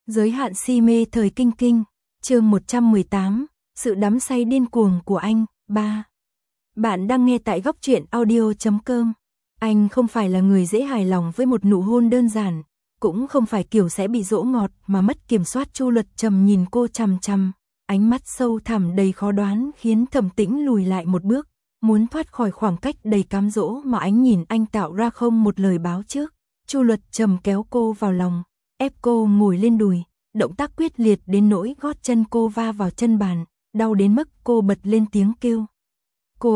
Giới hạn si mê thời kinh kinh, chương 118, sự đắm say điên cuồng của anh, 3. Bạn đang nghe tại góc truyện audio.com. Anh không phải là người dễ hài lòng với một nụ hôn đơn giản, cũng không phải kiểu sẽ bị dỗ ngọt mà mất kiểm soát. Chu Luật Trầm nhìn cô chằm chằm, ánh mắt sâu thẳm đầy khó đoán khiến Thẩm Tĩnh lùi lại một bước, muốn thoát khỏi khoảng cách đầy cám dỗ mà ánh nhìn anh tạo ra không một lời báo trước. Chu Luật Trầm kéo cô vào lòng, ép cô ngồi lên đùi, động tác quyết liệt đến nỗi gót chân cô va vào chân bàn, đau đến mức cô bật lên tiếng kêu. Cô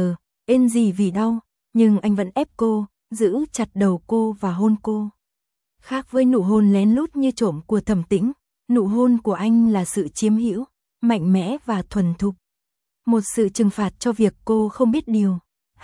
ên gì vì đau, nhưng anh vẫn ép cô, giữ chặt đầu cô và hôn cô. Khác với nụ hôn lén lút như trộm của Thẩm Tĩnh, nụ hôn của anh là sự chiếm hữu, mạnh mẽ và thuần thục. Một sự trừng phạt cho việc cô không biết điều.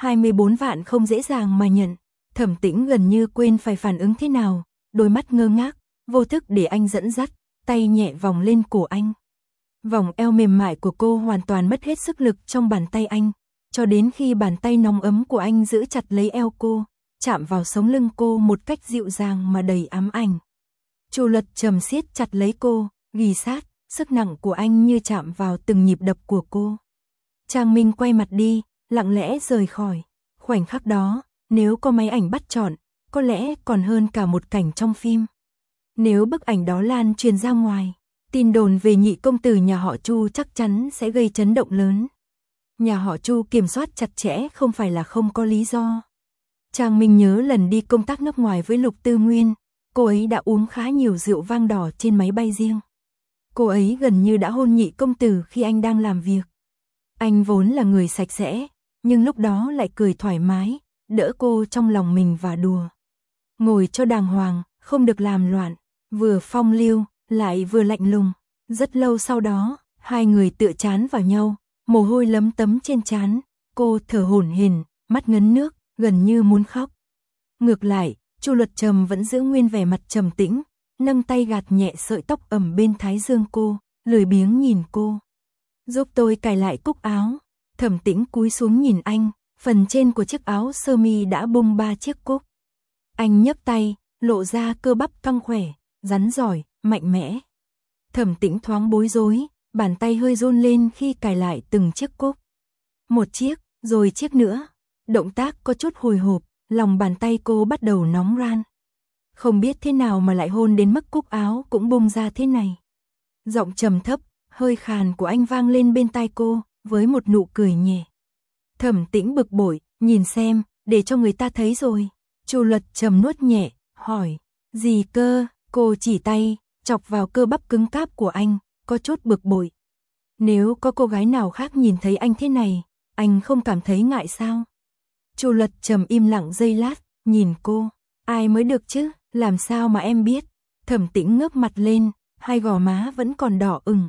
24 vạn không dễ dàng mà nhận. Thẩm Tĩnh gần như quên phải phản ứng thế nào, đôi mắt ngơ ngác, vô thức để anh dẫn dắt, tay nhẹ vòng lên cổ anh. Vòng eo mềm mại của cô hoàn toàn mất hết sức lực trong bàn tay anh, cho đến khi bàn tay nóng ấm của anh giữ chặt lấy eo cô, chạm vào sống lưng cô một cách dịu dàng mà đầy ám ảnh. Chu Luật Trầm siết chặt lấy cô, ghì sát, sức nặng của anh như chạm vào từng nhịp đập của cô. Trang Minh quay mặt đi, lặng lẽ rời khỏi. Khoảnh khắc đó, nếu có máy ảnh bắt chọn, có lẽ còn hơn cả một cảnh trong phim. Nếu bức ảnh đó lan truyền ra ngoài, tin đồn về nhị công tử nhà họ Chu chắc chắn sẽ gây chấn động lớn. Nhà họ Chu kiểm soát chặt chẽ không phải là không có lý do. Trang Minh nhớ lần đi công tác nước ngoài với Lục Tư Nguyên, cô ấy đã uống khá nhiều rượu vang đỏ trên máy bay riêng. Cô ấy gần như đã hôn nhị công tử khi anh đang làm việc. Anh vốn là người sạch sẽ, nhưng lúc đó lại cười thoải mái, đỡ cô trong lòng mình và đùa. Ngồi cho đàng hoàng, không được làm loạn, vừa phong lưu, lại vừa lạnh lùng. Rất lâu sau đó, hai người tựa trán vào nhau, mồ hôi lấm tấm trên trán, cô thở hổn hển, mắt ngấn nước, gần như muốn khóc. Ngược lại, Chu Luật Trầm vẫn giữ nguyên vẻ mặt trầm tĩnh, nâng tay gạt nhẹ sợi tóc ẩm bên thái dương cô, lười biếng nhìn cô. Giúp tôi cài lại cúc áo. Thẩm Tĩnh cúi xuống nhìn anh, phần trên của chiếc áo sơ mi đã bung 3 chiếc cúc. Anh nhấc tay, lộ ra cơ bắp căng khỏe, rắn giỏi, mạnh mẽ. Thẩm Tĩnh thoáng bối rối, bàn tay hơi run lên khi cài lại từng chiếc cúc. Một chiếc, rồi chiếc nữa. Động tác có chút hồi hộp, lòng bàn tay cô bắt đầu nóng ran. Không biết thế nào mà lại hôn đến mức cúc áo cũng bung ra thế này. Giọng trầm thấp, hơi khàn của anh vang lên bên tai cô, với một nụ cười nhẹ. Thẩm Tĩnh bực bội, nhìn xem, để cho người ta thấy rồi. Chu Luật Trầm nuốt nhẹ, hỏi, gì cơ? Cô chỉ tay, chọc vào cơ bắp cứng cáp của anh, có chút bực bội. Nếu có cô gái nào khác nhìn thấy anh thế này, anh không cảm thấy ngại sao? Chu Luật Trầm im lặng giây lát, nhìn cô, ai mới được chứ, làm sao mà em biết? Thẩm Tĩnh ngước mặt lên, hai gò má vẫn còn đỏ ửng.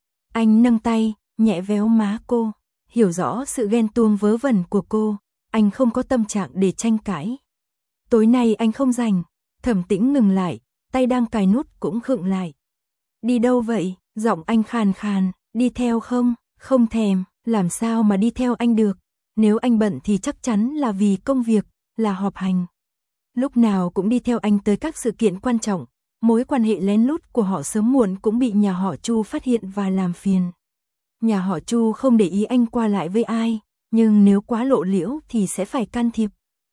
Anh nâng tay, nhẹ véo má cô, hiểu rõ sự ghen tuông vớ vẩn của cô, anh không có tâm trạng để tranh cãi. Tối nay anh không rảnh. Thẩm Tĩnh ngừng lại, tay đang cài nút cũng khựng lại. Đi đâu vậy? Giọng anh khàn khàn, đi theo không? Không thèm, làm sao mà đi theo anh được? Nếu anh bận thì chắc chắn là vì công việc, là họp hành. Lúc nào cũng đi theo anh tới các sự kiện quan trọng, mối quan hệ lén lút của họ sớm muộn cũng bị nhà họ Chu phát hiện và làm phiền. Nhà họ Chu không để ý anh qua lại với ai, nhưng nếu quá lộ liễu thì sẽ phải can thiệp.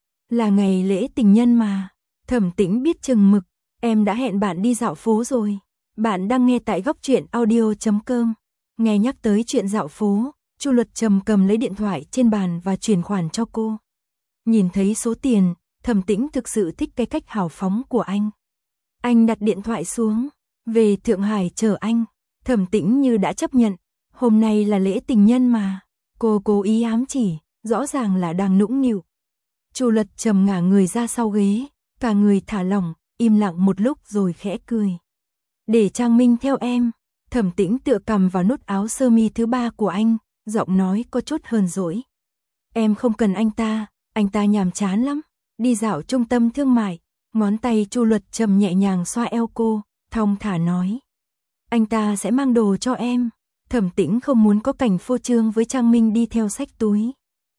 Là ngày lễ tình nhân mà. Thẩm Tĩnh biết chừng mực, em đã hẹn bạn đi dạo phố rồi. Bạn đang nghe tại góc truyện audio.com. Nghe nhắc tới chuyện dạo phố, Chu Luật Trầm cầm lấy điện thoại trên bàn và chuyển khoản cho cô. Nhìn thấy số tiền, Thẩm Tĩnh thực sự thích cái cách hào phóng của anh. Anh đặt điện thoại xuống, về Thượng Hải chờ anh. Thẩm Tĩnh như đã chấp nhận, hôm nay là lễ tình nhân mà. Cô cố ý ám chỉ, rõ ràng là đang nũng nịu. Chu Luật Trầm ngả người ra sau ghế, cả người thả lỏng, im lặng một lúc rồi khẽ cười. Để Trang Minh theo em. Thẩm Tĩnh tựa cằm vào nút áo sơ mi thứ 3 của anh, giọng nói có chút hờn dỗi. Em không cần anh ta nhàm chán lắm. Đi dạo trung tâm thương mại, ngón tay Chu Luật Trầm nhẹ nhàng xoa eo cô, thong thả nói. Anh ta sẽ mang đồ cho em. Thẩm Tĩnh không muốn có cảnh phô trương với Trang Minh đi theo xách túi.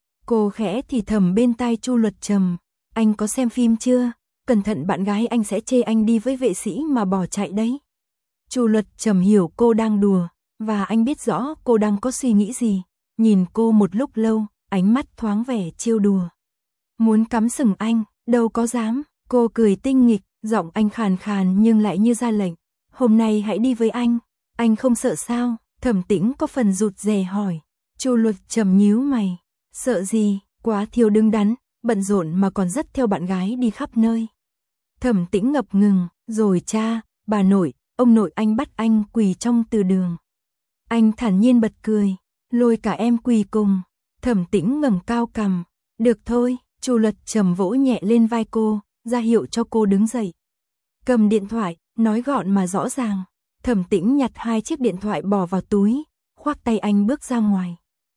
Cô khẽ thì thầm bên tai Chu Luật Trầm. Anh có xem phim chưa? Cẩn thận bạn gái anh sẽ chê anh đi với vệ sĩ mà bỏ chạy đấy. Chu Luật Trầm hiểu cô đang đùa, và anh biết rõ cô đang có suy nghĩ gì. Nhìn cô một lúc lâu, ánh mắt thoáng vẻ trêu đùa. Muốn cắm sừng anh, đâu có dám. Cô cười tinh nghịch, giọng anh khàn khàn nhưng lại như ra lệnh. Hôm nay hãy đi với anh không sợ sao? Thẩm Tĩnh có phần rụt rè hỏi. Chu Luật Trầm nhíu mày. Sợ gì, quá thiếu đứng đắn, bận rộn mà còn dắt theo bạn gái đi khắp nơi. Thẩm Tĩnh ngập ngừng, rồi cha, bà nội, ông nội anh bắt anh quỳ trong từ đường. Anh thản nhiên bật cười, lôi cả em quỳ cùng. Thẩm Tĩnh ngẩng cao cằm. Được thôi, Chu Luật Trầm vỗ nhẹ lên vai cô, ra hiệu cho cô đứng dậy. Cầm điện thoại, nói gọn mà rõ ràng. Thẩm Tĩnh nhặt 2 chiếc điện thoại bỏ vào túi, khoác tay anh bước ra ngoài.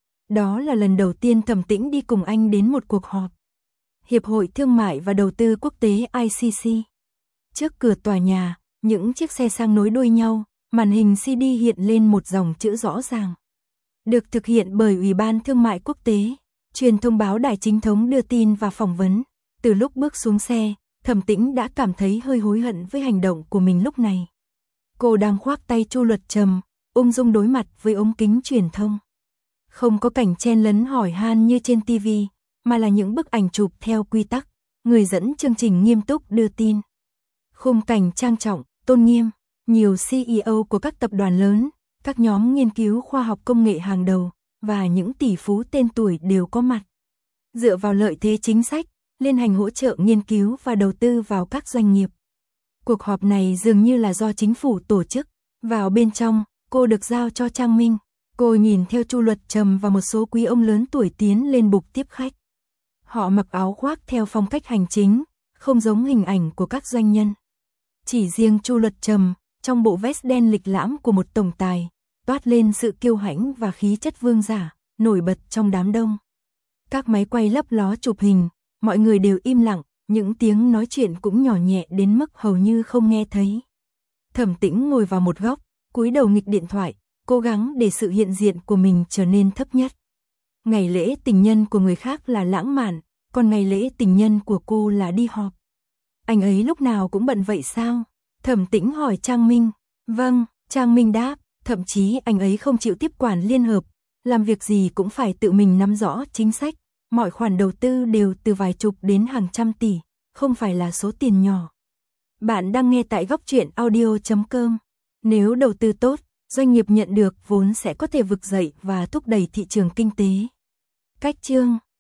Đó là lần đầu tiên Thẩm Tĩnh đi cùng anh đến một cuộc họp. Hiệp hội Thương mại và Đầu tư Quốc tế ICC. Trước cửa tòa nhà, những chiếc xe sang nối đuôi nhau, màn hình CD hiện lên một dòng chữ rõ ràng. Được thực hiện bởi Ủy ban Thương mại Quốc tế. Truyền thông báo đài chính thống đưa tin và phỏng vấn. Từ lúc bước xuống xe, Thẩm Tĩnh đã cảm thấy hơi hối hận với hành động của mình lúc này. Cô đang khoác tay Chu Luật Trầm, ung dung đối mặt với ống kính truyền thông. Không có cảnh chen lấn hỏi han như trên TV, mà là những bức ảnh chụp theo quy tắc, người dẫn chương trình nghiêm túc đưa tin. Khung cảnh trang trọng, tôn nghiêm, nhiều CEO của các tập đoàn lớn, các nhóm nghiên cứu khoa học công nghệ hàng đầu, và những tỷ phú tên tuổi đều có mặt. Dựa vào lợi thế chính sách, liên hành hỗ trợ nghiên cứu và đầu tư vào các doanh nghiệp. Cuộc họp này dường như là do chính phủ tổ chức. Vào bên trong, cô được giao cho Trang Minh. Cô nhìn theo Chu Luật Trầm và một số quý ông lớn tuổi tiến lên bục tiếp khách. Họ mặc áo khoác theo phong cách hành chính, không giống hình ảnh của các doanh nhân. Chỉ riêng Chu Luật Trầm, trong bộ vest đen lịch lãm của một tổng tài, toát lên sự kiêu hãnh và khí chất vương giả, nổi bật trong đám đông. Các máy quay lấp ló chụp hình, mọi người đều im lặng, những tiếng nói chuyện cũng nhỏ nhẹ đến mức hầu như không nghe thấy. Thẩm Tĩnh ngồi vào một góc, cúi đầu nghịch điện thoại, cố gắng để sự hiện diện của mình trở nên thấp nhất. Ngày lễ tình nhân của người khác là lãng mạn, còn ngày lễ tình nhân của cô là đi họp. Anh ấy lúc nào cũng bận vậy sao? Thẩm Tĩnh hỏi Trang Minh. Vâng, Trang Minh đáp, thậm chí anh ấy không chịu tiếp quản liên hợp, làm việc gì cũng phải tự mình nắm rõ chính sách, mọi khoản đầu tư đều từ vài chục đến hàng trăm tỷ, không phải là số tiền nhỏ. Bạn đang nghe tại Góc Truyện Audio.com. Nếu đầu tư tốt, doanh nghiệp nhận được vốn sẽ có thể vực dậy và thúc đẩy thị trường kinh tế. Cách chương